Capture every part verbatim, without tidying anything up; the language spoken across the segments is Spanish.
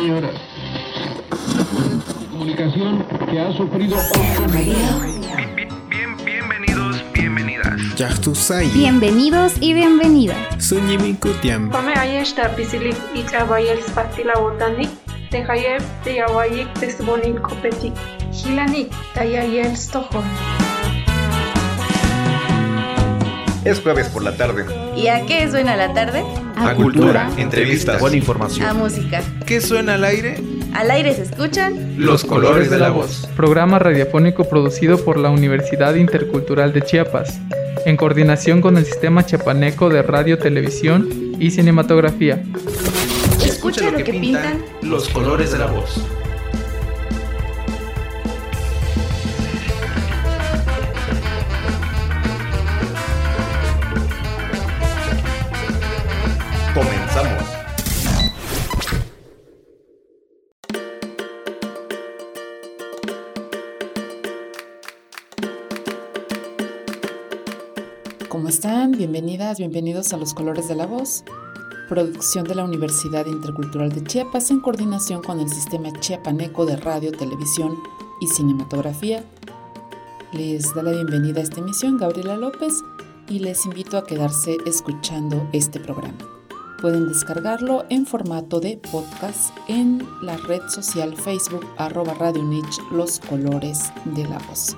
señoras. Comunicación que ha sufrido Bien, bienvenidos, bienvenidas. Bienvenidos y bienvenidas. Suñiminkutiam. Come ayesta pisilik y trabayel spatila botanik, tejayev de yawayik tesbonin kopetik. Hilanik, tayayel stojon. Es jueves por la tarde. ¿Y a qué suena la tarde? A, a cultura, cultura, entrevistas, buena información. A música. ¿Qué suena al aire? Al aire se escuchan Los colores de la voz. Programa radiofónico producido por la Universidad Intercultural de Chiapas, en coordinación con el Sistema Chiapaneco de Radio, Televisión y Cinematografía. Escucha, Escucha lo, lo que, que pintan, pintan los colores de la voz. Comenzamos. ¿Cómo están? Bienvenidas, bienvenidos a Los Colores de la Voz, producción de la Universidad Intercultural de Chiapas en coordinación con el Sistema Chiapaneco de Radio, Televisión y Cinematografía. Les da la bienvenida a esta emisión Gabriela López y les invito a quedarse escuchando este programa. Pueden descargarlo en formato de podcast en la red social Facebook arroba Radio Unich, Los Colores de la Voz.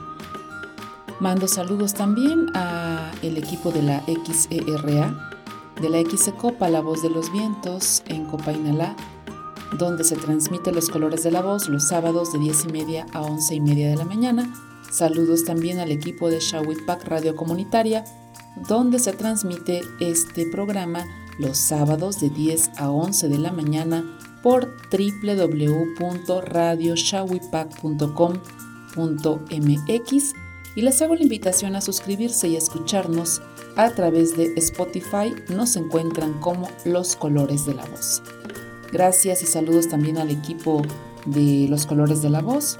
Mando saludos también a el equipo de la X E R A, de la X E Copa La Voz de los Vientos en Copainalá, donde se transmite Los Colores de la Voz los sábados de diez y media a once y media de la mañana. Saludos también al equipo de Xahuipac Radio Comunitaria, donde se transmite este programa los sábados de diez a once de la mañana por doble u doble u doble u punto radio xahuipac punto com punto m x y les hago la invitación a suscribirse y a escucharnos a través de Spotify. Nos encuentran como Los Colores de la Voz. Gracias y saludos también al equipo de Los Colores de la Voz.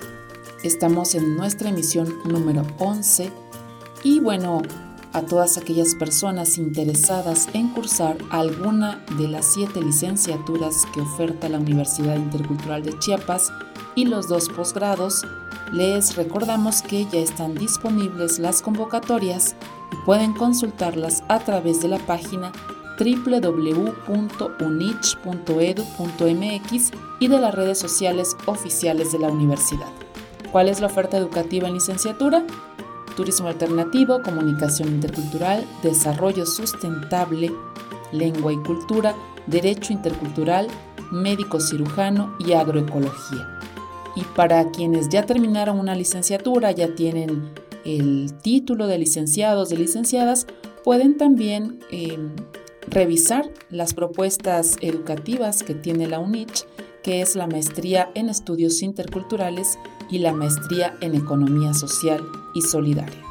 Estamos en nuestra emisión número once y bueno, a todas aquellas personas interesadas en cursar alguna de las siete licenciaturas que oferta la Universidad Intercultural de Chiapas y los dos posgrados, les recordamos que ya están disponibles las convocatorias y pueden consultarlas a través de la página doble u doble u doble u punto unich punto e d u punto m x y de las redes sociales oficiales de la universidad. ¿Cuál es la oferta educativa en licenciatura? Turismo alternativo, comunicación intercultural, desarrollo sustentable, lengua y cultura, derecho intercultural, médico cirujano y agroecología. Y para quienes ya terminaron una licenciatura, ya tienen el título de licenciados, de licenciadas, pueden también eh, revisar las propuestas educativas que tiene la UNICH, que es la maestría en estudios interculturales y la maestría en economía social y solidaria.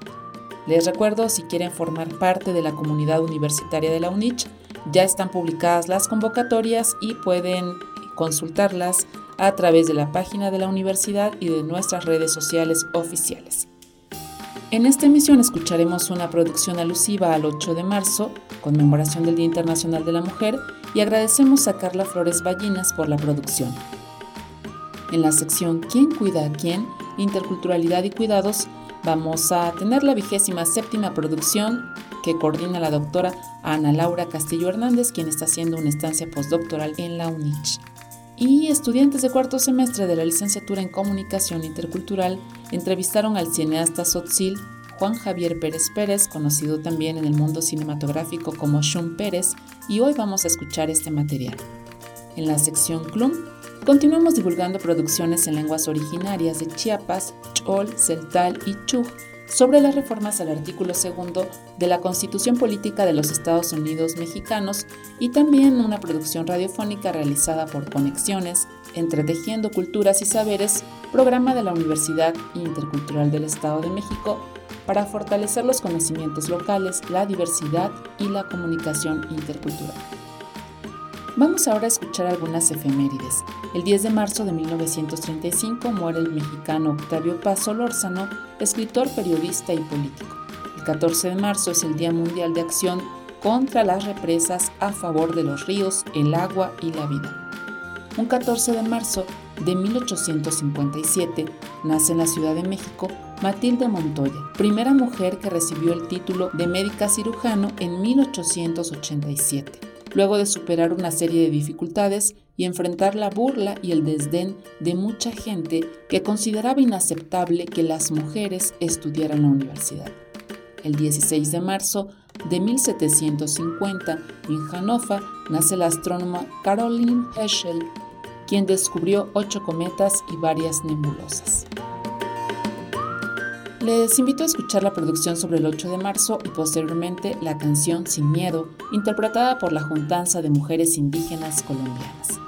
Les recuerdo, si quieren formar parte de la comunidad universitaria de la UNICH, ya están publicadas las convocatorias y pueden consultarlas a través de la página de la universidad y de nuestras redes sociales oficiales. En esta emisión escucharemos una producción alusiva al ocho de marzo, conmemoración del Día Internacional de la Mujer, y agradecemos a Carla Flores Ballinas por la producción. En la sección ¿Quién cuida a quién? Interculturalidad y cuidados, vamos a tener la vigésima séptima producción que coordina la doctora Ana Laura Castillo Hernández, quien está haciendo una estancia postdoctoral en la UNICH. Y estudiantes de cuarto semestre de la licenciatura en Comunicación Intercultural entrevistaron al cineasta tzotzil Juan Javier Pérez Pérez, conocido también en el mundo cinematográfico como Shun Pérez, y hoy vamos a escuchar este material. En la sección C L U M, continuamos divulgando producciones en lenguas originarias de Chiapas, Chol, Celtal y Chuj sobre las reformas al artículo segundo de la Constitución Política de los Estados Unidos Mexicanos y también una producción radiofónica realizada por Conexiones, Entretejiendo Culturas y Saberes, programa de la Universidad Intercultural del Estado de México para fortalecer los conocimientos locales, la diversidad y la comunicación intercultural. Vamos ahora a escuchar algunas efemérides. El diez de marzo de mil novecientos treinta y cinco muere el mexicano Octavio Paz Solórzano, escritor, periodista y político. El catorce de marzo es el Día Mundial de Acción contra las Represas a favor de los ríos, el agua y la vida. Un catorce de marzo de mil ochocientos cincuenta y siete nace en la Ciudad de México Matilde Montoya, primera mujer que recibió el título de médica cirujano en mil ochocientos ochenta y siete. Luego de superar una serie de dificultades y enfrentar la burla y el desdén de mucha gente que consideraba inaceptable que las mujeres estudiaran en la universidad. El dieciséis de marzo de mil setecientos cincuenta, en Hannover, nace la astrónoma Caroline Herschel, quien descubrió ocho cometas y varias nebulosas. Les invito a escuchar la producción sobre el ocho de marzo y posteriormente la canción Sin Miedo, interpretada por la Juntanza de Mujeres Indígenas Colombianas.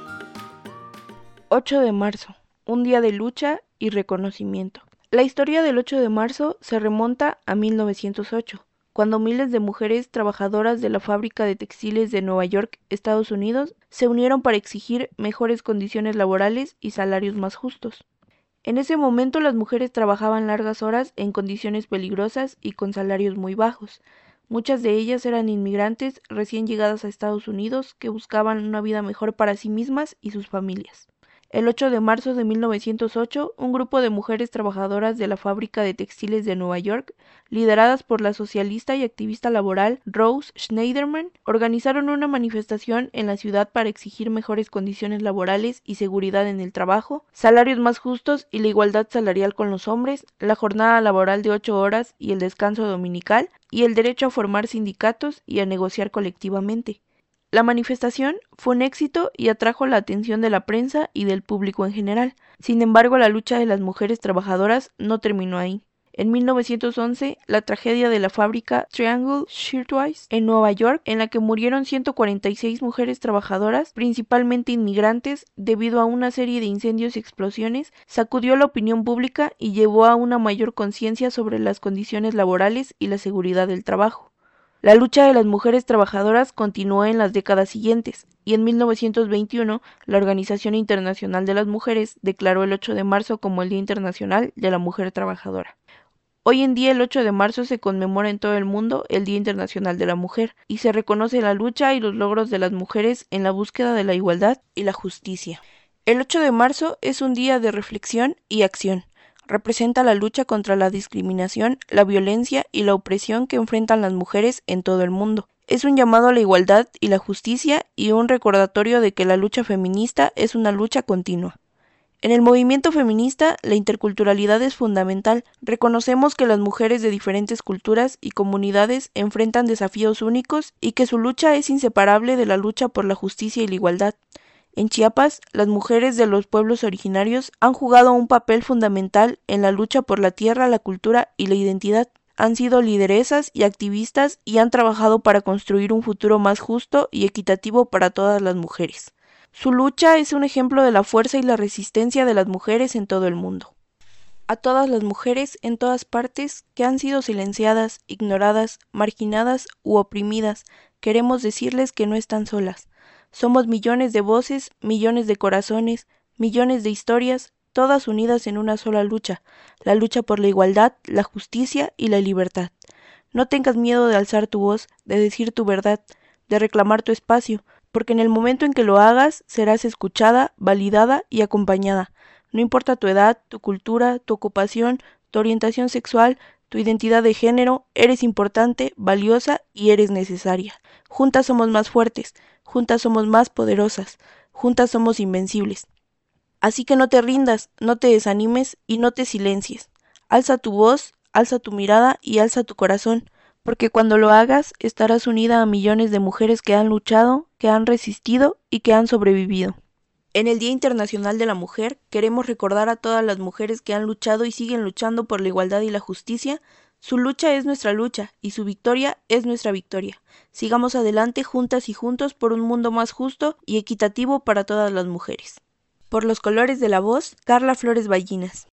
ocho de marzo, un día de lucha y reconocimiento. La historia del ocho de marzo se remonta a mil novecientos ocho, cuando miles de mujeres trabajadoras de la fábrica de textiles de Nueva York, Estados Unidos, se unieron para exigir mejores condiciones laborales y salarios más justos. En ese momento las mujeres trabajaban largas horas en condiciones peligrosas y con salarios muy bajos. Muchas de ellas eran inmigrantes recién llegadas a Estados Unidos que buscaban una vida mejor para sí mismas y sus familias. El ocho de marzo de mil novecientos ocho, un grupo de mujeres trabajadoras de la fábrica de textiles de Nueva York, lideradas por la socialista y activista laboral Rose Schneiderman, organizaron una manifestación en la ciudad para exigir mejores condiciones laborales y seguridad en el trabajo, salarios más justos y la igualdad salarial con los hombres, la jornada laboral de ocho horas y el descanso dominical, y el derecho a formar sindicatos y a negociar colectivamente. La manifestación fue un éxito y atrajo la atención de la prensa y del público en general. Sin embargo, la lucha de las mujeres trabajadoras no terminó ahí. En mil novecientos once, la tragedia de la fábrica Triangle Shirtwaist en Nueva York, en la que murieron ciento cuarenta y seis mujeres trabajadoras, principalmente inmigrantes, debido a una serie de incendios y explosiones, sacudió la opinión pública y llevó a una mayor conciencia sobre las condiciones laborales y la seguridad del trabajo. La lucha de las mujeres trabajadoras continuó en las décadas siguientes, y en mil novecientos veintiuno la Organización Internacional de las Mujeres declaró el ocho de marzo como el Día Internacional de la Mujer Trabajadora. Hoy en día el ocho de marzo se conmemora en todo el mundo el Día Internacional de la Mujer, y se reconoce la lucha y los logros de las mujeres en la búsqueda de la igualdad y la justicia. El ocho de marzo es un día de reflexión y acción. Representa la lucha contra la discriminación, la violencia y la opresión que enfrentan las mujeres en todo el mundo. Es un llamado a la igualdad y la justicia y un recordatorio de que la lucha feminista es una lucha continua. En el movimiento feminista, la interculturalidad es fundamental. Reconocemos que las mujeres de diferentes culturas y comunidades enfrentan desafíos únicos y que su lucha es inseparable de la lucha por la justicia y la igualdad. En Chiapas, las mujeres de los pueblos originarios han jugado un papel fundamental en la lucha por la tierra, la cultura y la identidad. Han sido lideresas y activistas y han trabajado para construir un futuro más justo y equitativo para todas las mujeres. Su lucha es un ejemplo de la fuerza y la resistencia de las mujeres en todo el mundo. A todas las mujeres en todas partes que han sido silenciadas, ignoradas, marginadas u oprimidas, queremos decirles que no están solas. Somos millones de voces, millones de corazones, millones de historias, todas unidas en una sola lucha, la lucha por la igualdad, la justicia y la libertad. No tengas miedo de alzar tu voz, de decir tu verdad, de reclamar tu espacio, porque en el momento en que lo hagas serás escuchada, validada y acompañada. No importa tu edad, tu cultura, tu ocupación, tu orientación sexual, tu identidad de género, eres importante, valiosa y eres necesaria. Juntas somos más fuertes, juntas somos más poderosas, juntas somos invencibles. Así que no te rindas, no te desanimes y no te silencies. Alza tu voz, alza tu mirada y alza tu corazón, porque cuando lo hagas estarás unida a millones de mujeres que han luchado, que han resistido y que han sobrevivido. En el Día Internacional de la Mujer queremos recordar a todas las mujeres que han luchado y siguen luchando por la igualdad y la justicia. Su lucha es nuestra lucha y su victoria es nuestra victoria. Sigamos adelante juntas y juntos por un mundo más justo y equitativo para todas las mujeres. Por los colores de la voz, Carla Flores Ballinas.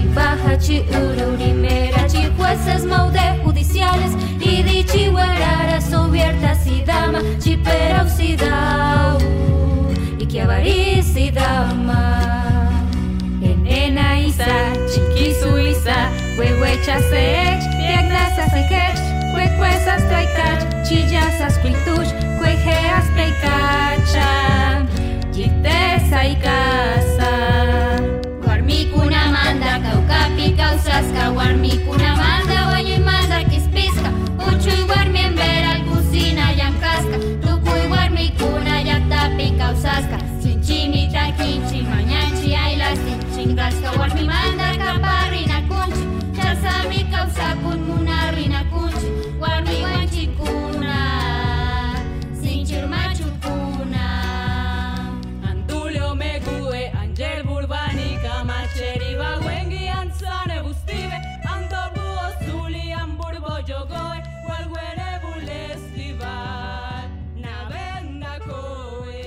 bajachi uraurimerachi, jueces maude judiciales, y dichi huerara subiertas y dama, chipera usidau, y que avaris dama. En ena isa, chiquisu isa, huehuecha sech, piagnasas ekech, huecuesas traikach, chillasas cuituch, huejeas preikacha, yitesa y casa. Warmikuna manda kaukapi kausasca, warmikuna manda wañu y manda kispiska, uchu y warmi en ver al cocina yankasca, tuku y warmikuna yaktapi kausasca, sinchimita kinchi mañanchi ayla sinchingasca, warmi manda kaparina kunchi, chasami kausa kun munarina kunchi, warmi wanchikuna, sinchir machukuna. Antulio megue, angel burbani, kamacheri bawengi, ansane bustive, andobu osuli, amburbo yogoe, walwere bulestivar, navenda coe.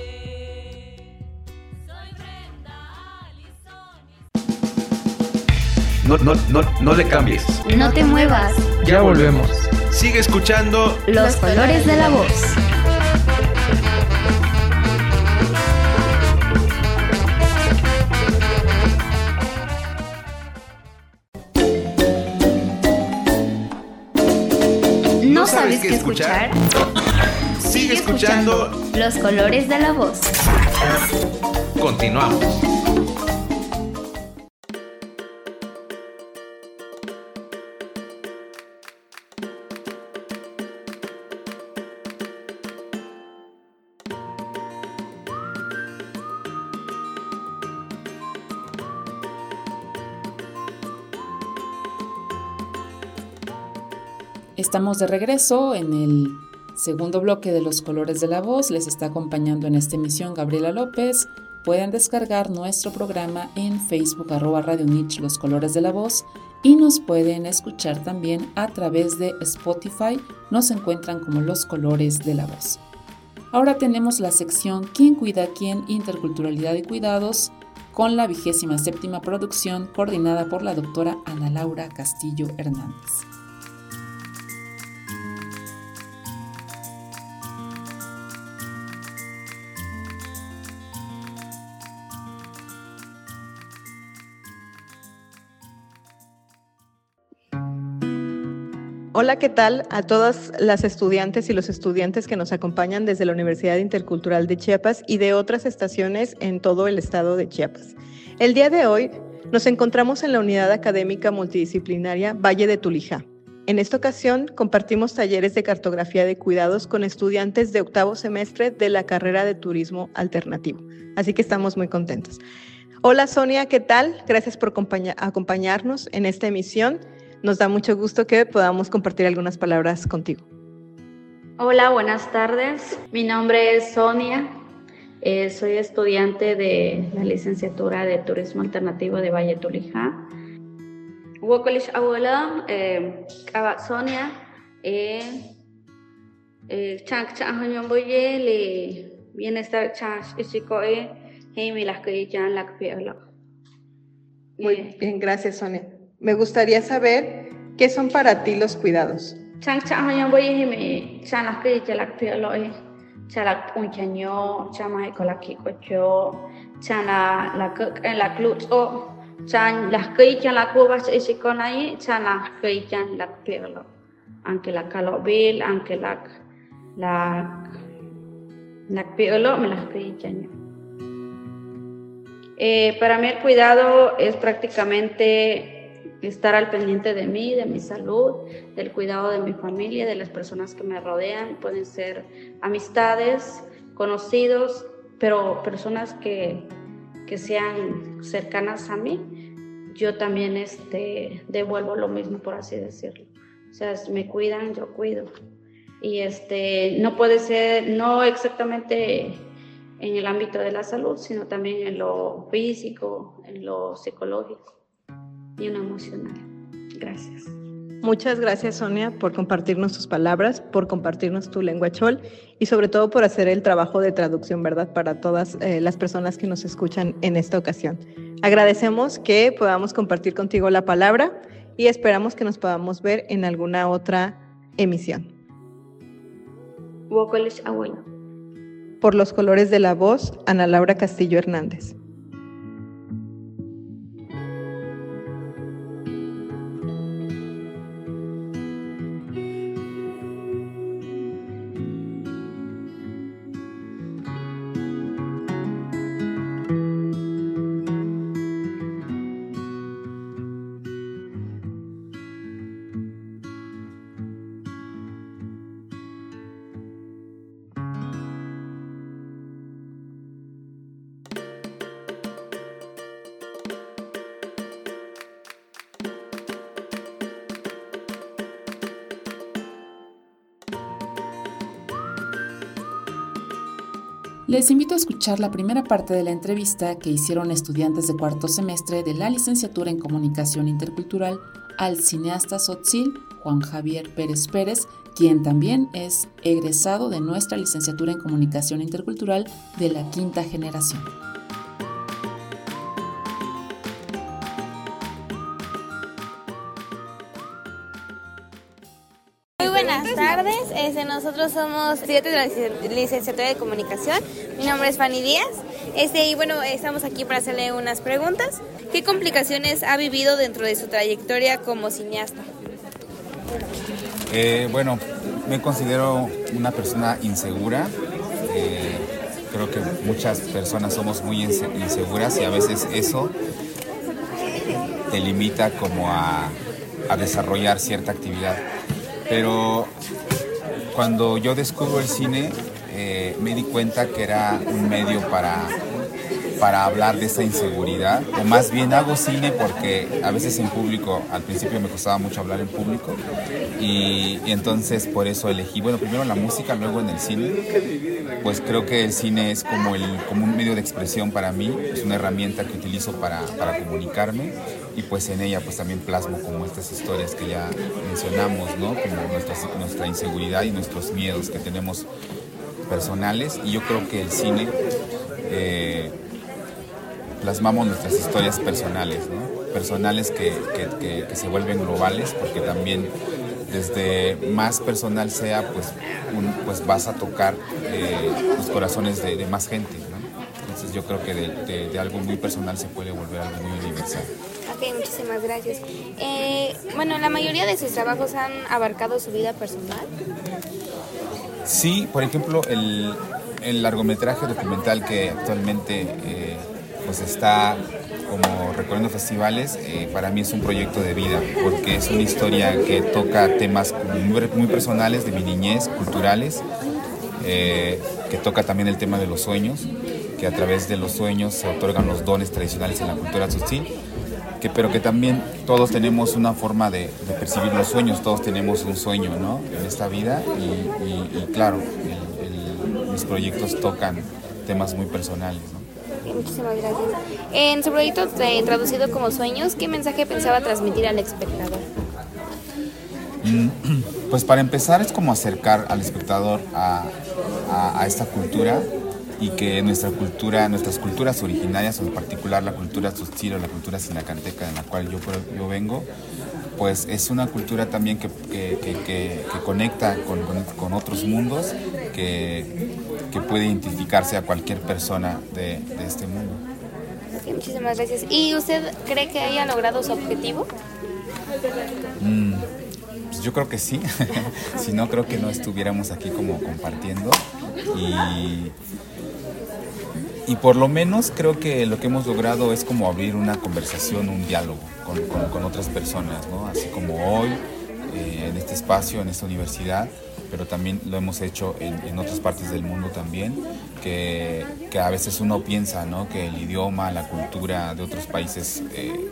Soy Brenda Alison. No, no, no, no le cambies. No te muevas. Ya volvemos. Sigue escuchando Los colores de la voz. ¿No sabes qué escuchar? Sigue escuchando Los colores de la voz. Continuamos. Estamos de regreso en el segundo bloque de Los Colores de la Voz. Les está acompañando en esta emisión Gabriela López. Pueden descargar nuestro programa en Facebook, arroba Radio Niche, Los Colores de la Voz, y nos pueden escuchar también a través de Spotify. Nos encuentran como Los Colores de la Voz. Ahora tenemos la sección ¿Quién cuida a quién? Interculturalidad y cuidados, con la vigésima séptima producción coordinada por la doctora Ana Laura Castillo Hernández. Hola, ¿qué tal a todas las estudiantes y los estudiantes que nos acompañan desde la Universidad Intercultural de Chiapas y de otras estaciones en todo el estado de Chiapas? El día de hoy nos encontramos en la Unidad Académica Multidisciplinaria Valle de Tulijá. En esta ocasión compartimos talleres de cartografía de cuidados con estudiantes de octavo semestre de la carrera de Turismo Alternativo. Así que estamos muy contentos. Hola Sonia, ¿qué tal? Gracias por acompaña- acompañarnos en esta emisión. Nos da mucho gusto que podamos compartir algunas palabras contigo. Hola, buenas tardes. Mi nombre es Sonia. Eh, soy estudiante de la licenciatura de Turismo Alternativo de Valle Tulijá. Wokolish abuela, Kaba Sonia, Chank Changyomboye, le bienestar Chanch Ichikoe, Heimi las que ya la que. Muy bien, gracias Sonia. Me gustaría saber qué son para ti los cuidados. Chank Changyomboye, Heimi, Chan las que ya la que. Chalak unchaño, chamay colakikocho, chana la cook en la clutch o chan las que chan la cuba se con ahí, chan las que chan la pelo, aunque la calobil, aunque la la la pelo me las que chan. Eh, para mí el cuidado es prácticamente estar al pendiente de mí, de mi salud, del cuidado de mi familia, de las personas que me rodean. Pueden ser amistades, conocidos, pero personas que, que sean cercanas a mí. Yo también este, devuelvo lo mismo, por así decirlo. O sea, me cuidan, yo cuido. Y este, no puede ser, no exactamente en el ámbito de la salud, sino también en lo físico, en lo psicológico y en lo emocional. Gracias. Muchas gracias, Sonia, por compartirnos tus palabras, por compartirnos tu lengua chol y sobre todo por hacer el trabajo de traducción, ¿verdad?, para todas eh, las personas que nos escuchan en esta ocasión. Agradecemos que podamos compartir contigo la palabra y esperamos que nos podamos ver en alguna otra emisión. Por los colores de la voz, Ana Laura Castillo Hernández. Les invito a escuchar la primera parte de la entrevista que hicieron estudiantes de cuarto semestre de la licenciatura en Comunicación Intercultural al cineasta tzotzil Juan Javier Pérez Pérez, quien también es egresado de nuestra licenciatura en Comunicación Intercultural de la quinta generación. Buenas tardes, este, nosotros somos estudiantes de la licenciatura de Comunicación. Mi nombre es Fanny Díaz este, y bueno, estamos aquí para hacerle unas preguntas. ¿Qué complicaciones ha vivido dentro de su trayectoria como cineasta? Eh, bueno, me considero una persona insegura. Eh, creo que muchas personas somos muy inseguras y a veces eso te limita como a, a desarrollar cierta actividad. Pero cuando yo descubro el cine, eh, me di cuenta que era un medio para, para hablar de esa inseguridad, o más bien hago cine porque a veces en público, al principio me costaba mucho hablar en público, y, y entonces por eso elegí, bueno, primero la música, luego en el cine. Pues creo que el cine es como, el, como un medio de expresión para mí, es una herramienta que utilizo para, para comunicarme, y pues en ella pues también plasmo como estas historias que ya mencionamos, ¿no? Como nuestra, nuestra inseguridad y nuestros miedos que tenemos personales, y yo creo que el cine eh, plasmamos nuestras historias personales, ¿no? Personales que, que, que, que se vuelven globales, porque también desde más personal sea, pues, un, pues vas a tocar eh, los corazones de, de más gente, ¿no? Entonces yo creo que de, de, de algo muy personal se puede volver algo muy universal. Ok, muchísimas gracias. Eh, bueno, ¿la mayoría de sus trabajos han abarcado su vida personal? Sí, por ejemplo, el, el largometraje documental que actualmente eh, pues está como recorriendo festivales, eh, para mí es un proyecto de vida, porque es una historia que toca temas muy, muy personales de mi niñez, culturales, eh, que toca también el tema de los sueños, que a través de los sueños se otorgan los dones tradicionales en la cultura tzotzil, que, pero que también todos tenemos una forma de, de percibir los sueños, todos tenemos un sueño, ¿no?, en esta vida, y, y, y claro, el, el, mis proyectos tocan temas muy personales, ¿no? Muchísimas gracias. En su proyecto eh, traducido como Sueños, ¿qué mensaje pensaba transmitir al espectador? Pues para empezar es como acercar al espectador a, a, a esta cultura, y que nuestra cultura, nuestras culturas originarias, en particular la cultura tzotzil o la cultura sinacanteca de la cual yo, yo vengo, pues es una cultura también que, que, que, que, que conecta con, con, con otros mundos, que, que puede identificarse a cualquier persona de, de este mundo. Okay, muchísimas gracias. ¿Y usted cree que haya logrado su objetivo? Mm, pues yo creo que sí. Si no, creo que no estuviéramos aquí como compartiendo. Y... Y por lo menos creo que lo que hemos logrado es como abrir una conversación, un diálogo con, con, con otras personas, ¿no? Así como hoy, eh, en este espacio, en esta universidad, pero también lo hemos hecho en, en otras partes del mundo también, que, que a veces uno piensa, ¿no?, que el idioma, la cultura de otros países eh,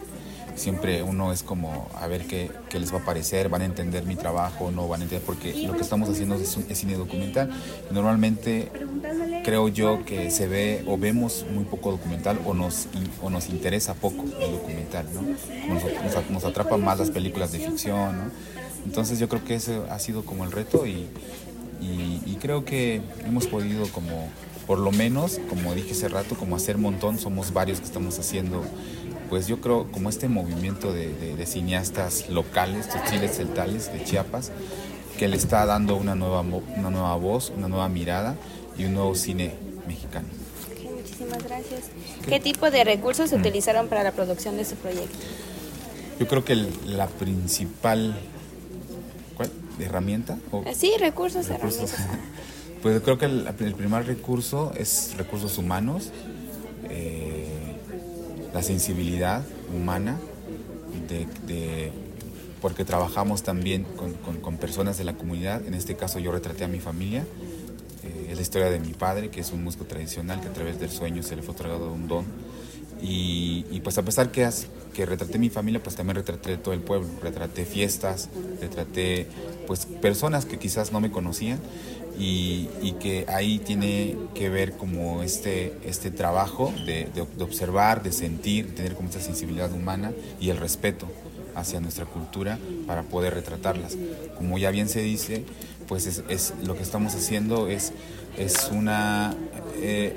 siempre uno es como a ver qué, qué les va a parecer, van a entender mi trabajo, no van a entender, porque lo que estamos haciendo es, un, es cine documental. Normalmente creo yo que se ve o vemos muy poco documental o nos, o nos interesa poco el documental, ¿no? Nos, nos, nos atrapan más las películas de ficción, ¿no? Entonces yo creo que ese ha sido como el reto y, y, y creo que hemos podido como, por lo menos, como dije hace rato, como hacer montón, somos varios que estamos haciendo, pues yo creo como este movimiento de, de, de cineastas locales, tzotziltes celtales de Chiapas, que le está dando una nueva, una nueva voz, una nueva mirada y un nuevo cine mexicano. Okay, muchísimas gracias. ¿Qué, ¿Qué tipo de recursos se mm. utilizaron para la producción de este proyecto? Yo creo que el, la principal ¿cuál? herramienta. ¿O? Sí, recursos, recursos. herramientas. Pues yo creo que el, el primer recurso es recursos humanos, eh, la sensibilidad humana, de, de, porque trabajamos también con, con, con personas de la comunidad. En este caso yo retraté a mi familia. Eh, es la historia de mi padre, que es un músico tradicional que a través del sueño se le fue otorgado un don. Y, y pues a pesar que, has, que retraté mi familia, pues también retraté todo el pueblo. Retraté fiestas, retraté pues personas que quizás no me conocían. Y, y que ahí tiene que ver como este, este trabajo de, de, de observar, de sentir, de tener como esta sensibilidad humana y el respeto hacia nuestra cultura para poder retratarlas. Como ya bien se dice, pues es, es lo que estamos haciendo es, es una eh,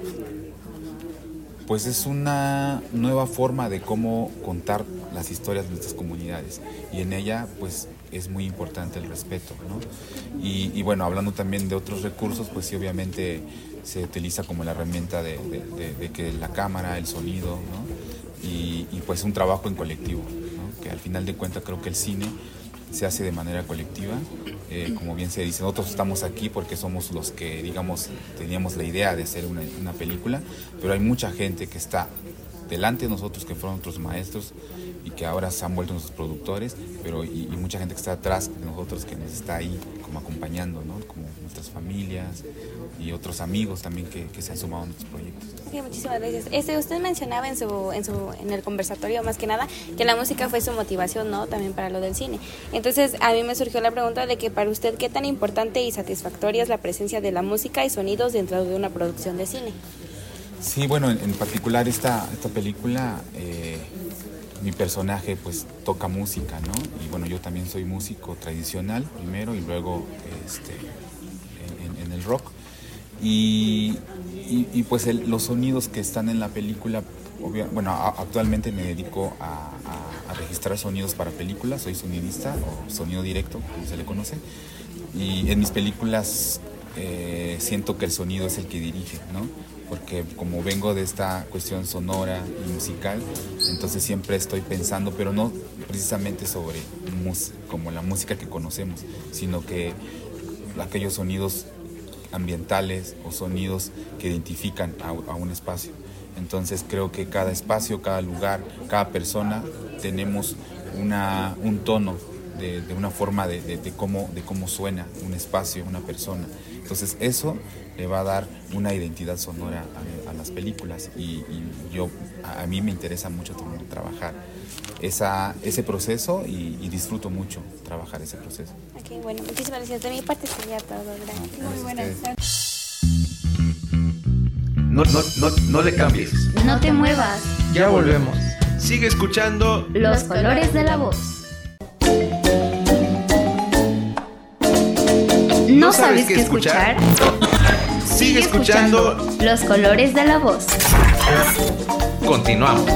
pues es una nueva forma de cómo contar las historias de nuestras comunidades, y en ella pues es muy importante el respeto, ¿no? Y, y bueno, hablando también de otros recursos, pues sí, obviamente se utiliza como la herramienta de, de, de, de que la cámara, el sonido, ¿no? Y, y pues un trabajo en colectivo, ¿no? Que al final de cuentas creo que el cine se hace de manera colectiva, eh, como bien se dice, nosotros estamos aquí porque somos los que, digamos, teníamos la idea de hacer una, una película, pero hay mucha gente que está delante de nosotros, que fueron otros maestros y que ahora se han vuelto nuestros productores, pero y, y mucha gente que está atrás de nosotros, que nos está ahí como acompañando, ¿no? Como nuestras familias y otros amigos también que, que se han sumado a nuestros proyectos. Sí, muchísimas gracias. Este, usted mencionaba en su, en su, en el conversatorio más que nada que la música fue su motivación, ¿no? También para lo del cine. Entonces a mí me surgió la pregunta de que para usted qué tan importante y satisfactoria es la presencia de la música y sonidos dentro de una producción de cine. Sí, bueno, en, en particular esta, esta película, eh, mi personaje pues toca música, ¿no? Y bueno, yo también soy músico tradicional primero y luego este, en, en, en el rock. Y, y, y pues el, los sonidos que están en la película, obvia, bueno, a, actualmente me dedico a, a, a registrar sonidos para películas, soy sonidista o sonido directo, como se le conoce. Y en mis películas eh, siento que el sonido es el que dirige, ¿no? Porque como vengo de esta cuestión sonora y musical, entonces siempre estoy pensando, pero no precisamente sobre mus- como la música que conocemos, sino que aquellos sonidos ambientales o sonidos que identifican a, a un espacio. Entonces creo que cada espacio, cada lugar, cada persona tenemos una, un tono de, de una forma de, de, de, cómo, de cómo suena un espacio, una persona. Entonces eso le va a dar una identidad sonora a, a las películas y, y yo a, a mí me interesa mucho trabajar esa, ese proceso y, y disfruto mucho trabajar ese proceso. Ok, bueno, muchísimas gracias. De mi parte sería todo. Gracias. No, Muy buenas tardes. No, no, no, no le cambies. No te muevas. Ya volvemos. Sigue escuchando Los colores de la voz. ¿No sabes qué escuchar? Sigue escuchando Los colores de la voz. Continuamos.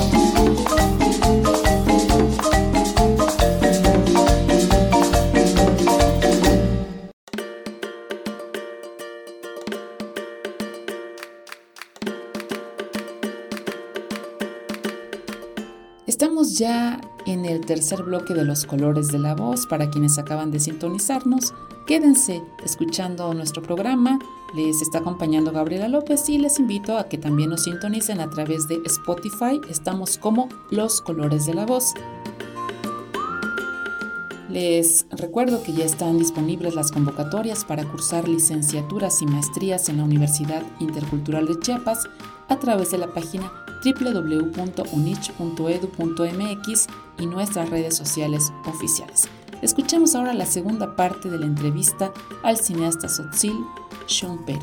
Estamos ya en el tercer bloque de Los colores de la voz. Para quienes acaban de sintonizarnos, quédense escuchando nuestro programa. Les está acompañando Gabriela López y les invito a que también nos sintonicen a través de Spotify. Estamos como Los colores de la voz. Les recuerdo que ya están disponibles las convocatorias para cursar licenciaturas y maestrías en la Universidad Intercultural de Chiapas a través de la página doble u doble u doble u punto unich punto edu punto m x y nuestras redes sociales oficiales. Escuchemos ahora la segunda parte de la entrevista al cineasta tzotzil, Sean Pérez.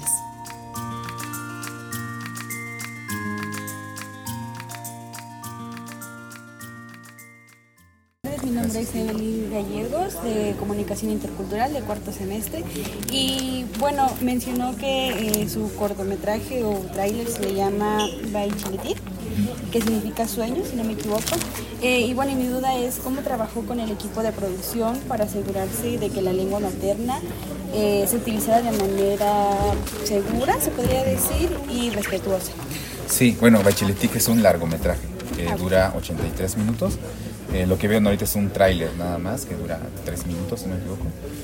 Mi nombre es Evelyn Gallegos, de Comunicación Intercultural, de cuarto semestre. Y bueno, mencionó que eh, su cortometraje o tráiler se le llama Baichiletik, que significa sueño, si no me equivoco. Eh, y bueno, y mi duda es cómo trabajó con el equipo de producción para asegurarse de que la lengua materna eh, se utilizara de manera segura, se podría decir, y respetuosa. Sí, bueno, Baichiletik es un largometraje que dura ochenta y tres minutos. Eh, lo que veo ahorita es un tráiler nada más, que dura tres minutos, si no me equivoco.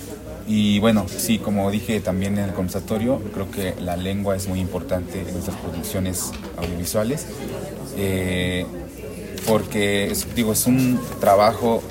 Y bueno, sí, como dije también en el conversatorio, creo que la lengua es muy importante en nuestras producciones audiovisuales, eh, porque es, digo, es un trabajo.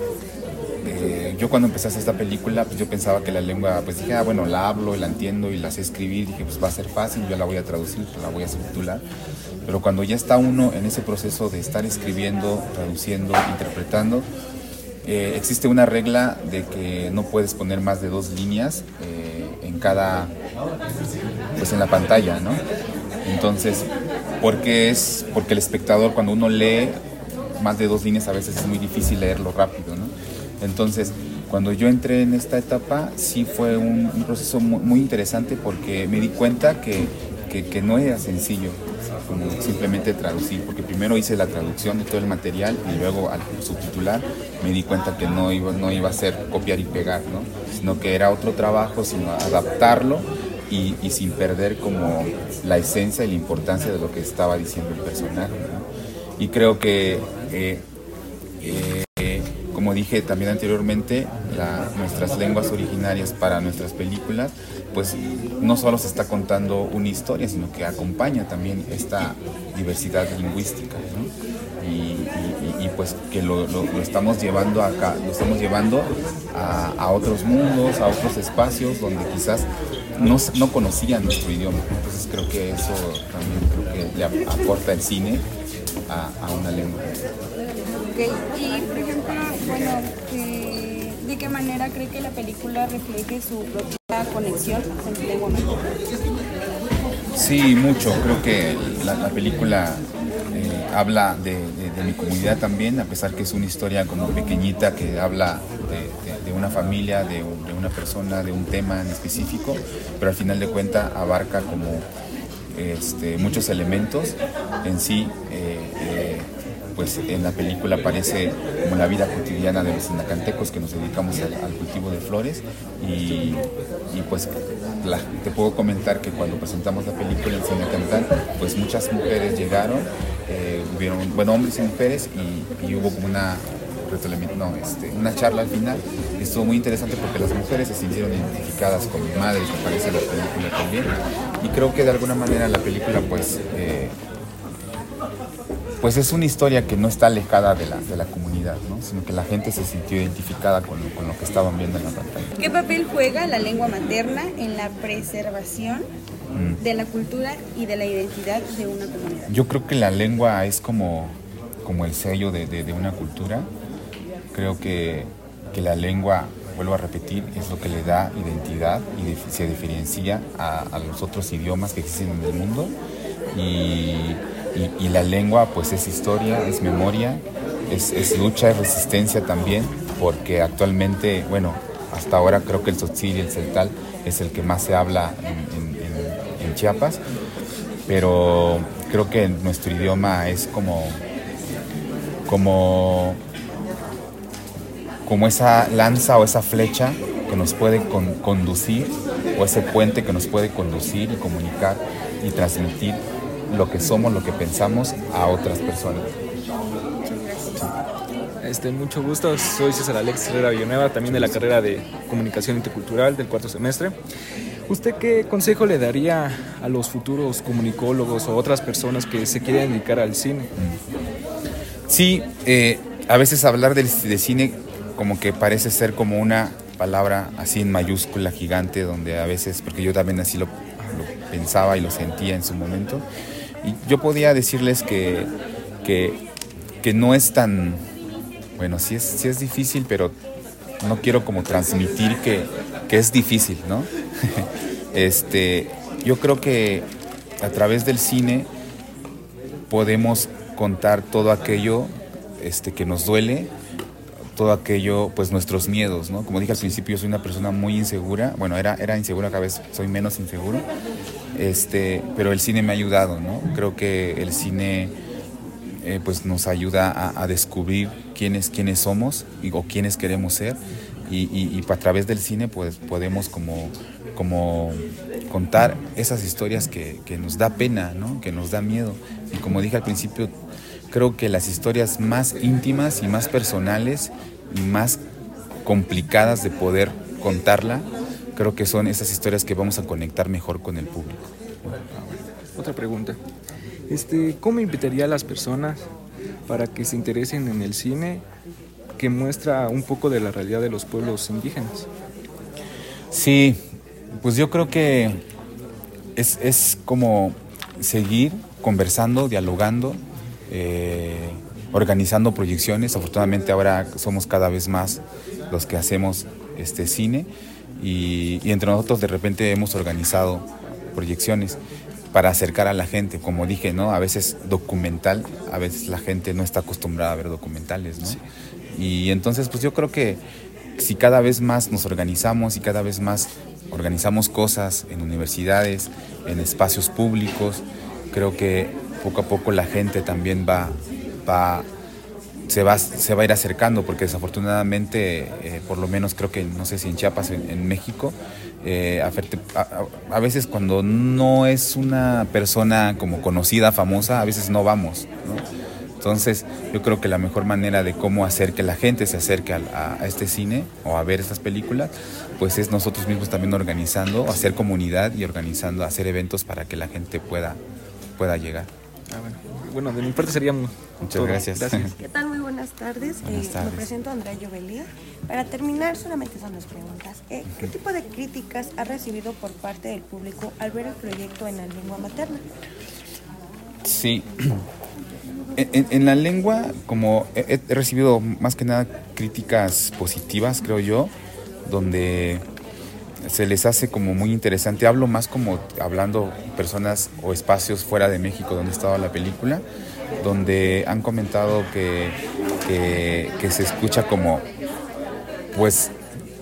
Eh, yo cuando empecé a hacer esta película, pues yo pensaba que la lengua, pues dije, ah, bueno, la hablo, la entiendo y la sé escribir, dije, pues va a ser fácil, yo la voy a traducir, la voy a subtitular. Pero cuando ya está uno en ese proceso de estar escribiendo, traduciendo, interpretando, eh, existe una regla de que no puedes poner más de dos líneas eh, en cada, pues en la pantalla, ¿no? Entonces, porque es, porque el espectador cuando uno lee más de dos líneas a veces es muy difícil leerlo rápido, ¿no? Entonces, cuando yo entré en esta etapa, sí fue un, un proceso muy, muy interesante porque me di cuenta que, que, que no era sencillo como simplemente traducir, porque primero hice la traducción de todo el material y luego al subtitular me di cuenta que no iba, no iba a ser copiar y pegar, ¿no? Sino que era otro trabajo, sino adaptarlo y, y sin perder como la esencia y la importancia de lo que estaba diciendo el personaje, ¿no? Y creo que eh, eh, como dije también anteriormente, la, nuestras lenguas originarias para nuestras películas, pues no solo se está contando una historia, sino que acompaña también esta diversidad lingüística, ¿no? Y, y, y pues que lo, lo, lo estamos llevando acá, lo estamos llevando a, a otros mundos, a otros espacios donde quizás no, no conocían nuestro idioma. Entonces creo que eso también creo que le aporta el cine a, a una lengua. Okay. Y por ejemplo, bueno, que, ¿de qué manera cree que la película refleje su propia conexión con su lengua materna? Sí, mucho. Creo que la, la película eh, habla de, de, de mi comunidad también, a pesar que es una historia como pequeñita que habla de, de, de una familia, de, de una persona, de un tema en específico, pero al final de cuentas abarca como este, muchos elementos en sí. Eh, eh, pues en la película aparece como la vida cotidiana de los sinacantecos que nos dedicamos al, al cultivo de flores y, y pues la, te puedo comentar que cuando presentamos la película en Sinacantán, pues muchas mujeres llegaron, eh, hubieron, bueno, hombres y mujeres y, y hubo como una no, este, una charla al final. Estuvo muy interesante porque las mujeres se sintieron identificadas con mi madre, que aparece en la película también, y creo que de alguna manera la película pues eh, pues es una historia que no está alejada de la, de la comunidad, ¿no? Sino que la gente se sintió identificada con lo, con lo que estaban viendo en la pantalla. ¿Qué papel juega la lengua materna en la preservación mm. de la cultura y de la identidad de una comunidad? Yo creo que la lengua es como, como el sello de, de, de una cultura. Creo que, que la lengua, vuelvo a repetir, es lo que le da identidad y de, se diferencia a, a los otros idiomas que existen en el mundo. Y... Y, y la lengua pues es historia, es memoria, es, es lucha, es resistencia también, porque actualmente, bueno, hasta ahora creo que el tzotzil y el celtal es el que más se habla en, en, en, en Chiapas, pero creo que nuestro idioma es como, como, como esa lanza o esa flecha que nos puede con, conducir, o ese puente que nos puede conducir y comunicar y transmitir lo que somos, lo que pensamos a otras personas. Este, mucho gusto, soy César Alex Herrera Villanueva, también de la carrera de Comunicación Intercultural del cuarto semestre. ¿Usted qué consejo le daría a los futuros comunicólogos o otras personas que se quieren dedicar al cine? Sí, eh, a veces hablar de, de cine como que parece ser como una palabra así en mayúscula gigante, donde a veces, porque yo también así lo, lo pensaba y lo sentía en su momento, y yo podía decirles que que, que no es tan, bueno, sí es, sí es difícil, pero no quiero como transmitir que, que es difícil, ¿no? este, yo creo que a través del cine podemos contar todo aquello este, que nos duele, todo aquello, pues nuestros miedos, ¿no? Como dije al principio, yo soy una persona muy insegura, bueno, era, era insegura, cada vez soy menos inseguro, este, pero el cine me ha ayudado, ¿no? Creo que el cine eh, pues nos ayuda a, a descubrir quiénes, quiénes somos y, o quiénes queremos ser, y, y, y a través del cine pues podemos como, como contar esas historias que, que nos da pena, ¿no? Que nos da miedo, y como dije al principio, creo que las historias más íntimas y más personales y más complicadas de poder contarla, creo que son esas historias que vamos a conectar mejor con el público. Otra pregunta. Este, ¿cómo invitaría a las personas para que se interesen en el cine que muestra un poco de la realidad de los pueblos indígenas? Sí, pues yo creo que es, es como seguir conversando, dialogando, Eh, organizando proyecciones. Afortunadamente ahora somos cada vez más los que hacemos este cine y, y entre nosotros de repente hemos organizado proyecciones para acercar a la gente, como dije, ¿no? A veces documental, a veces la gente no está acostumbrada a ver documentales, ¿no? Sí. Y entonces pues yo creo que si cada vez más nos organizamos y cada vez más organizamos cosas en universidades, en espacios públicos, creo que poco a poco la gente también va, va, se, va se va a ir acercando, porque desafortunadamente, eh, por lo menos creo que, no sé si en Chiapas, en, en México, eh, a, a, a veces cuando no es una persona como conocida, famosa, a veces no vamos, ¿no? Entonces yo creo que la mejor manera de cómo hacer que la gente se acerque a, a, a este cine o a ver estas películas, pues es nosotros mismos también organizando, hacer comunidad y organizando, hacer eventos para que la gente pueda, pueda llegar. Ah, bueno. bueno, de mi parte sería muy... Muchas todo. gracias. gracias. ¿Qué tal? Muy buenas tardes. Buenas eh, tardes. Me presento Andrea Llovelía. Para terminar, solamente son dos preguntas. Eh, ¿Qué tipo de críticas ha recibido por parte del público al ver el proyecto en la lengua materna? Sí. En, en la lengua, como he, he recibido más que nada críticas positivas, creo yo, donde se les hace como muy interesante. Hablo más como hablando personas o espacios fuera de México donde estaba la película, donde han comentado que, que, que se escucha como, pues,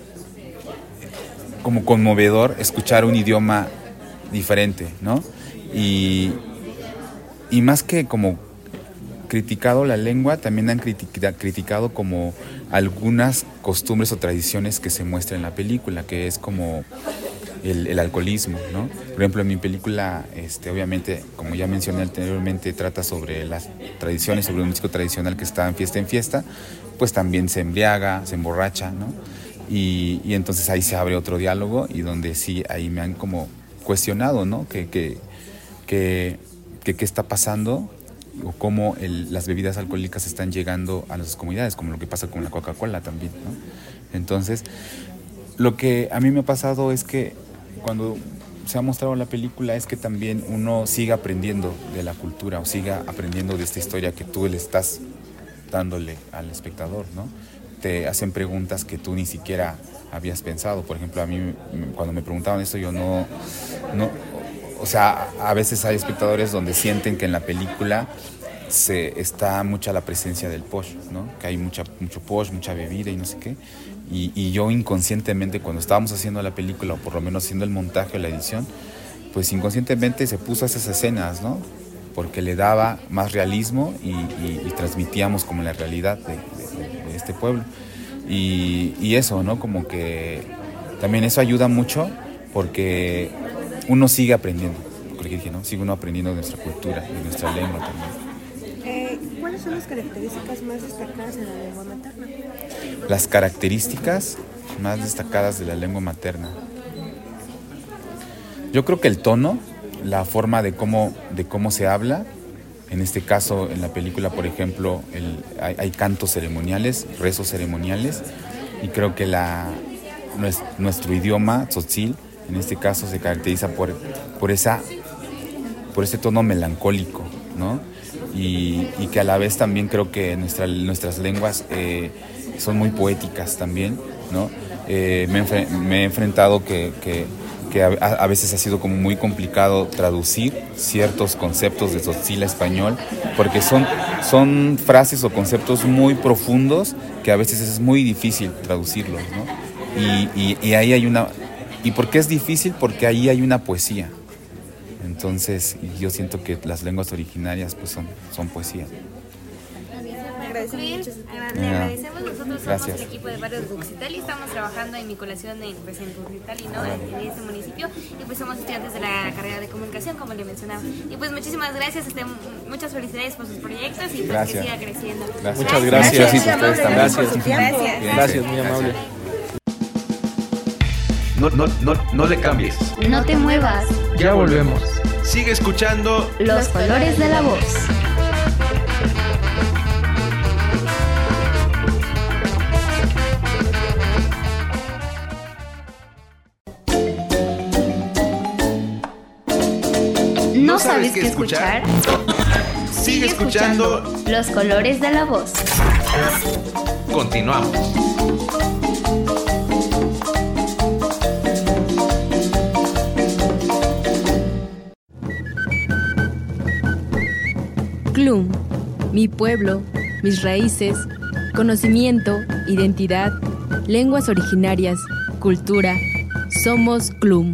como conmovedor escuchar un idioma diferente, ¿no? Y, y más que como criticado la lengua, también han critica, criticado como algunas costumbres o tradiciones que se muestran en la película, que es como el, el alcoholismo, ¿no? Por ejemplo, en mi película, este, obviamente, como ya mencioné anteriormente, trata sobre las tradiciones, sobre un músico tradicional que está en fiesta en fiesta, pues también se embriaga, se emborracha, ¿no? Y, y entonces ahí se abre otro diálogo y donde sí, ahí me han como cuestionado, ¿no? Que qué que, que, que está pasando o cómo el, las bebidas alcohólicas están llegando a las comunidades, como lo que pasa con la Coca-Cola también, ¿no? Entonces, lo que a mí me ha pasado es que cuando se ha mostrado la película es que también uno siga aprendiendo de la cultura o siga aprendiendo de esta historia que tú le estás dándole al espectador, ¿no? Te hacen preguntas que tú ni siquiera habías pensado. Por ejemplo, a mí cuando me preguntaban esto yo no... no O sea, a veces hay espectadores donde sienten que en la película se está mucha la presencia del posh, ¿no? Que hay mucha, mucho posh, mucha bebida y no sé qué. Y, y yo inconscientemente, cuando estábamos haciendo la película, o por lo menos haciendo el montaje o la edición, pues inconscientemente se puso esas escenas, ¿no? Porque le daba más realismo y, y, y transmitíamos como la realidad de, de, de este pueblo. Y, y eso, ¿no? Como que también eso ayuda mucho porque uno sigue aprendiendo, porque dije, ¿no? Sigue uno aprendiendo de nuestra cultura, de nuestra lengua también. Eh, ¿Cuáles son las características más destacadas de la lengua materna? Las características más destacadas de la lengua materna. Yo creo que el tono, la forma de cómo, de cómo se habla, en este caso, en la película, por ejemplo, el, hay, hay cantos ceremoniales, rezos ceremoniales, y creo que la, nuestro, nuestro idioma, tzotzil, en este caso se caracteriza por, por, esa, por ese tono melancólico, ¿no? Y, y, y que a la vez también creo que nuestra, nuestras lenguas eh, son muy poéticas también, ¿no? Eh, me, enfre- me he enfrentado que, que, que a, a veces ha sido como muy complicado traducir ciertos conceptos de Tzotzil a español, porque son, son frases o conceptos muy profundos que a veces es muy difícil traducirlos, ¿no? Y, y, y ahí hay una... ¿Y por qué es difícil? Porque ahí hay una poesía. Entonces, yo siento que las lenguas originarias pues son, son poesía. Le agradecemos, nosotros Gracias. somos el equipo de barrio de Tuxtitali, estamos trabajando en vinculación en, pues, en Tuxtitali, ¿no? en, en ese municipio, y pues somos estudiantes de la carrera de comunicación, como le mencionaba. Y pues muchísimas gracias, este, muchas felicidades por sus proyectos y pues Gracias. que siga creciendo. Gracias. Muchas gracias. Gracias a ustedes también. Gracias. Gracias. Gracias, muy amable. No, no, no, no le cambies. No te muevas. Ya volvemos. Sigue escuchando Los colores de la voz. ¿No sabes qué escuchar? Sigue escuchando. Los colores de la voz. Continuamos. CLUM, mi pueblo, mis raíces, conocimiento, identidad, lenguas originarias, cultura. Somos CLUM.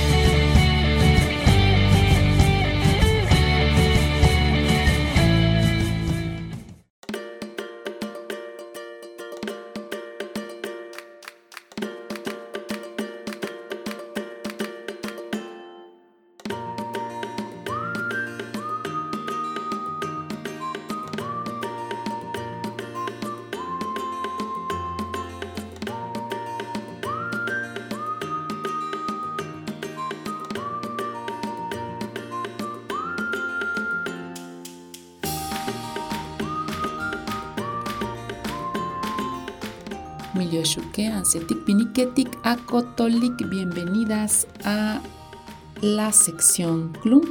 Milioshukeh, Ansetik, Piniketik, Akotolik, bienvenidas a la sección CLUM.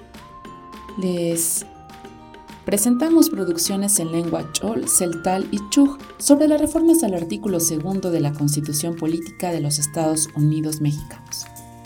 Les presentamos producciones en lengua chol, celtal y chuj sobre las reformas al artículo segundo de la Constitución Política de los Estados Unidos Mexicanos.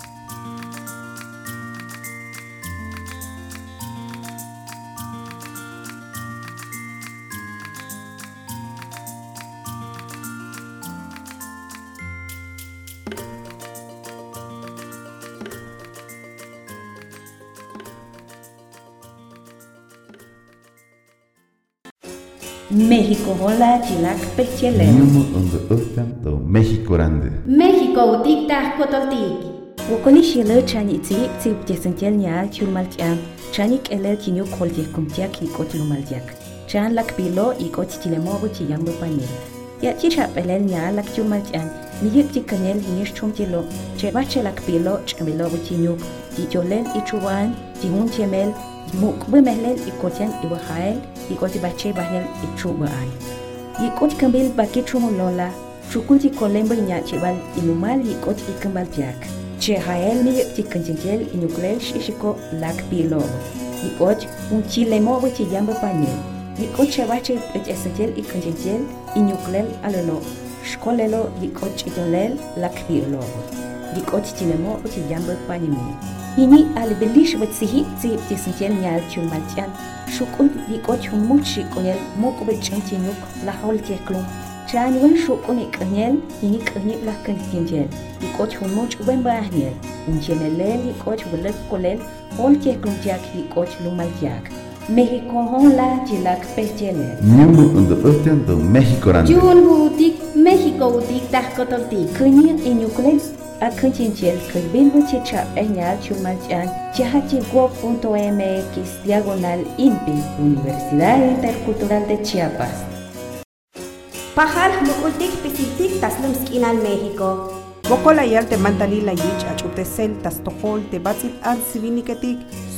México hola chilak pechele. Niumu unde utam do México grande. México utikta kotoltik. Wokoni shile chani tsi tsi pjesentel nya chulmaltian. Chanik ele tinyo kolje kumtiak i kotlumaldyak. Chan lak pilo i kotilemo buti yambo panel. Ya chicha pelel nya lak chulmaltian. Miyek ti kanel hinish chumtilo. Chebache lak pilo chmilo buti nyuk. Ti jolen i chuan, ti hun chemel. Muk bemelel i kotian i wahael. Ikoti bache bahel ichuba ay. Ikoti kambil baki chumulola. Chukulti kolemba nya chibal inumal ikoti ikambal piak. Che hael mi ti kanjengel inuklel shishiko lak pilo. Ikoti un chilemo witi yamba panel. Ikoti chebache et esentel ikanjengel inuklel alelo. Shkolelo ikoti idolel lak pilo. Ikoti chilemo witi yamba panemi. Ini albelish watsihi tsi tisentel nyal chulmaltian. Shukul dikot humuchi konel mukbe chantinyuk la hol teklum. Chan wen shukuni konel ini koni la kantinjel. Dikot humuch wen bahnel. Unjenele dikot wulet kolel hol teklum jak dikot lumal jak. Mexico hola jilak pechele. Niumu unde utam do México grande. Jun hutik Mexico utik tahkotoltik. Kuni inyukle a kantinjel kibin huchicha enyal chumalchan. Chihachigo.mx diagonal INPI, Universidad Intercultural de Chiapas. Pajal mukultik pisitik taslum skinal México. Bokola yal te mantali la yich achutesel tas tohol te batzit ad siviniketik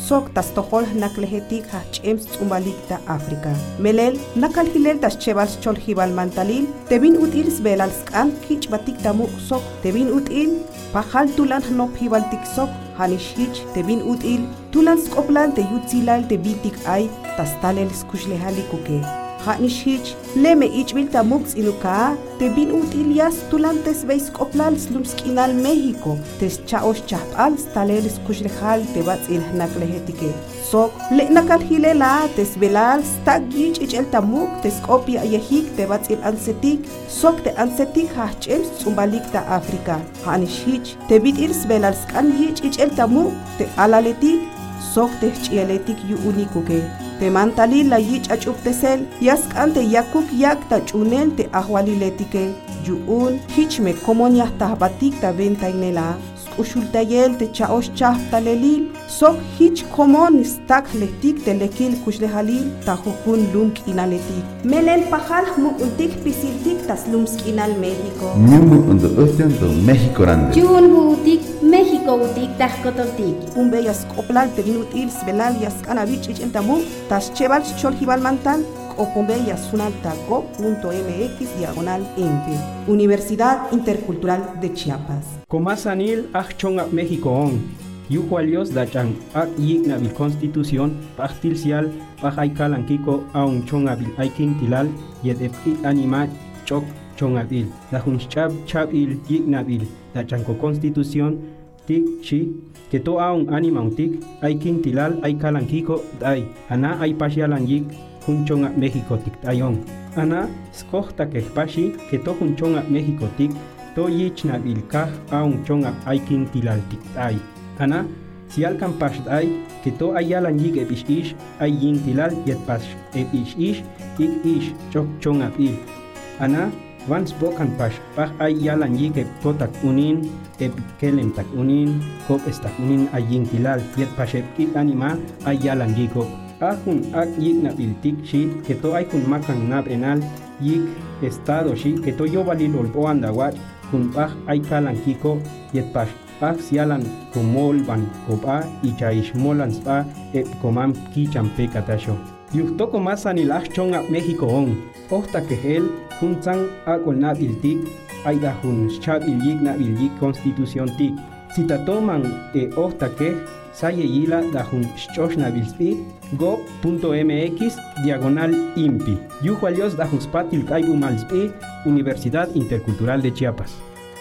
sok tas tohol naklehetik hach'ems tz'umbalikta África. Melel nakal hilel tas chevals chol hibal mantalil tebin util sbelal sk'an kich batik tamuk sok tebin util pajal tulan hnop hibal tik sok hanish hich tebin util tulan skoplan te yutzilal te bitik ay tas talel skushlehalikuke. Hanish hich leme ichbil tamuk inuka tebin util yas tulan tes veis koplal slumskinal México tes chaos chapal talel skushlehal te batzil naklehetike. Sok le nakal hilela tes belal stagich ichel tamuk tes kopia yahik te batzil ansetik sok te ansetik hachel tzumbalik ta África. Hanish hich te bitil belal skan hich ichel tamuk te alaletik sok te chieletik yu unikuke. Te mantali la yich achuptesel yaskan te yakuk yak ta chunel te ahwaliletike yuun hich me komonya tahbatik ta venta inela ushultayel te chaos chahtalelil sok hich komon stak letik te lekil kushlehalil ta hukun lumk inaletik melel pajal mukuntik pisiltik tas lumsk inal México Nyumuk on the ocean to México grande Yun butik México butik tahkototik un bellas koplal te vinutil sbelal yaskan avich ichentamu tas cheval chol hibal mantan o pombeya sunaltaco punto m x diagonal impi Universidad Intercultural de Chiapas. Comasanil achonga México on. Yuhualios dachan ak yigna bil constitución partilcial pajaikal ankiko aun chongabil aikin tilal yedepki anima chok chongabil. Da hunchab chabil yigna bil dachanko constitución tik chi que to aun anima tik aikin tilal aikal ankiko dai ana ay pasialan yig Junchonga México tik tayon. Ana skohta que pashi que to junchonga México tik to yichna bilkaj aun chonga aikin tilal tik tay. Ana si alkan pash ay que to ayalan yig epish ish ay yin tilal yet pash epish ish ik ish chok chonga bil. Ana vans bokan pash pach ay yalan yig ep totak unin ep kelem tak unin kop estak unin ay yin tilal yet pash ep ik anima ay yalan yigop. Ahun ak yik na biltik shi que to ay kun makan nab enal yik estado shi que to yo valil olpo andawat kun pach ay kalan kiko yet pash pach sialan kumol ban kopa y chaish molan spa et komam ki champe katasho. Yuhto komasan il chonga México on. Ohta que hel kun sang akol na biltik ay da hun chab il yik na bil yik constitución tik. Si ta toman e ohta que Saye yila da hun shchoshna bilspi go punto m x diagonal impi. Yuhualios da hun spatil kaibu malspi Universidad Intercultural de Chiapas.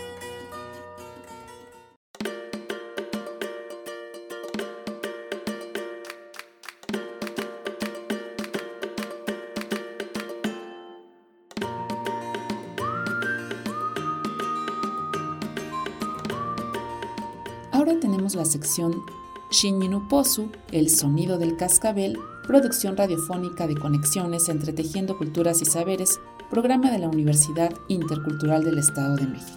Ahora tenemos la sección Shinyinuposu, el sonido del cascabel, producción radiofónica de conexiones entretejiendo culturas y saberes, programa de la Universidad Intercultural del Estado de México.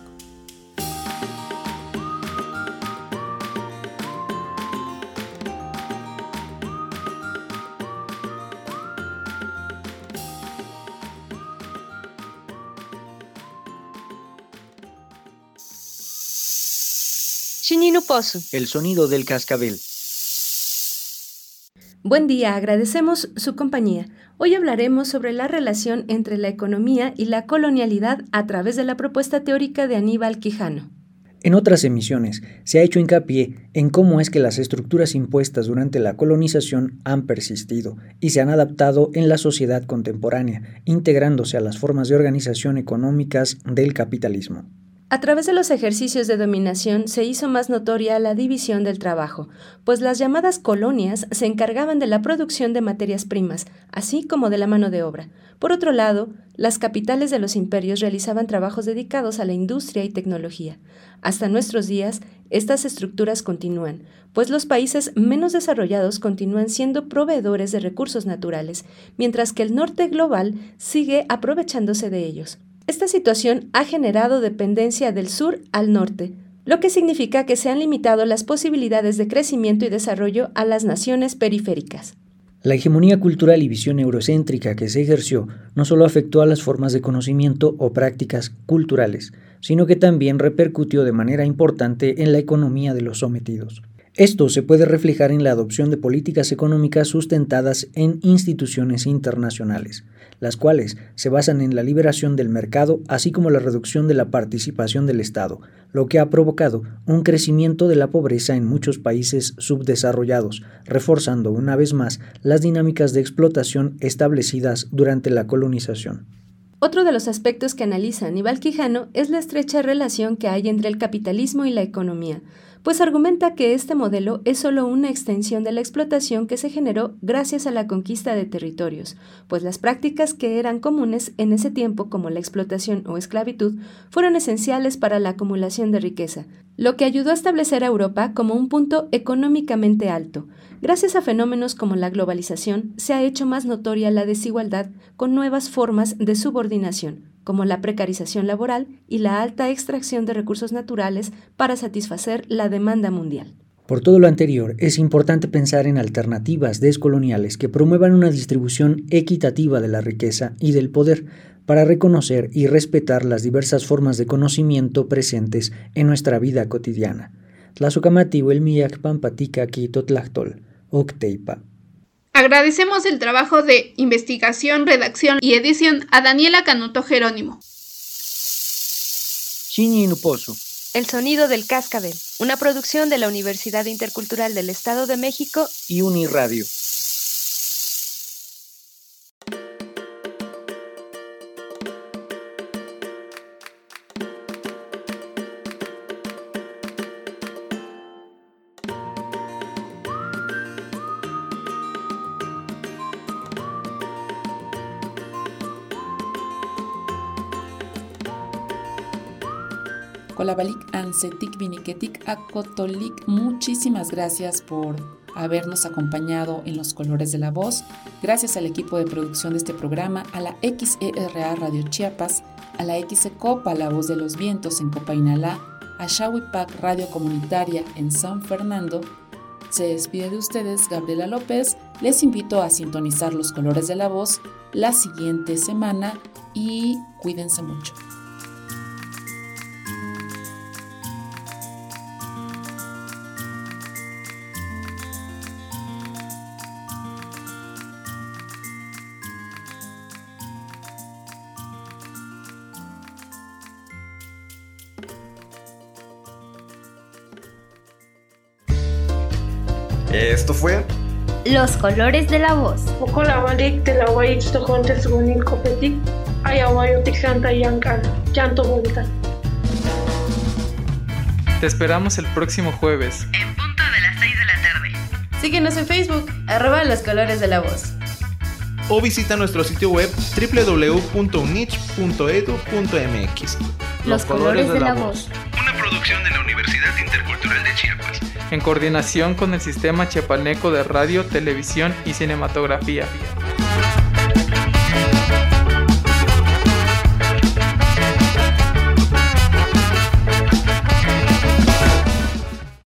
Shinyinuposu, el sonido del cascabel. Buen día, agradecemos su compañía. Hoy hablaremos sobre la relación entre la economía y la colonialidad a través de la propuesta teórica de Aníbal Quijano. En otras emisiones se ha hecho hincapié en cómo es que las estructuras impuestas durante la colonización han persistido y se han adaptado en la sociedad contemporánea, integrándose a las formas de organización económicas del capitalismo. A través de los ejercicios de dominación se hizo más notoria la división del trabajo, pues las llamadas colonias se encargaban de la producción de materias primas, así como de la mano de obra. Por otro lado, las capitales de los imperios realizaban trabajos dedicados a la industria y tecnología. Hasta nuestros días, estas estructuras continúan, pues los países menos desarrollados continúan siendo proveedores de recursos naturales, mientras que el norte global sigue aprovechándose de ellos. Esta situación ha generado dependencia del sur al norte, lo que significa que se han limitado las posibilidades de crecimiento y desarrollo a las naciones periféricas. La hegemonía cultural y visión eurocéntrica que se ejerció no solo afectó a las formas de conocimiento o prácticas culturales, sino que también repercutió de manera importante en la economía de los sometidos. Esto se puede reflejar en la adopción de políticas económicas sustentadas en instituciones internacionales, las cuales se basan en la liberación del mercado, así como la reducción de la participación del Estado, lo que ha provocado un crecimiento de la pobreza en muchos países subdesarrollados, reforzando una vez más las dinámicas de explotación establecidas durante la colonización. Otro de los aspectos que analiza Aníbal Quijano es la estrecha relación que hay entre el capitalismo y la economía, pues argumenta que este modelo es solo una extensión de la explotación que se generó gracias a la conquista de territorios, pues las prácticas que eran comunes en ese tiempo, como la explotación o esclavitud, fueron esenciales para la acumulación de riqueza, lo que ayudó a establecer a Europa como un punto económicamente alto. Gracias a fenómenos como la globalización, se ha hecho más notoria la desigualdad con nuevas formas de subordinación, como la precarización laboral y la alta extracción de recursos naturales para satisfacer la demanda mundial. Por todo lo anterior, es importante pensar en alternativas descoloniales que promuevan una distribución equitativa de la riqueza y del poder para reconocer y respetar las diversas formas de conocimiento presentes en nuestra vida cotidiana. Tlazokamati Huelmiyak Pampatica Quitotlactol, Octeipa. Agradecemos el trabajo de investigación, redacción y edición a Daniela Canuto Jerónimo. El sonido del cascabel, una producción de la Universidad Intercultural del Estado de México y Uniradio. Colabalik Ansetik Viniketik Akotolik, muchísimas gracias por habernos acompañado en Los Colores de la Voz. Gracias al equipo de producción de este programa, a la X E R A Radio Chiapas, a la X E Copa La Voz de los Vientos en Copainalá, a Xahuipac Radio Comunitaria en San Fernando. Se despide de ustedes Gabriela López. Les invito a sintonizar Los Colores de la Voz la siguiente semana y cuídense mucho. Esto fue Los Colores de la Voz. Te esperamos el próximo jueves. En punto de las seis de la tarde. Síguenos en Facebook, arroba Los Colores de la Voz. O visita nuestro sitio web doble u doble u doble u punto unich punto e d u punto m x. Los Colores de la Voz. Una producción de la Universidad Intercultural de Chiapas. En coordinación con el Sistema Chiapaneco de Radio, Televisión y Cinematografía.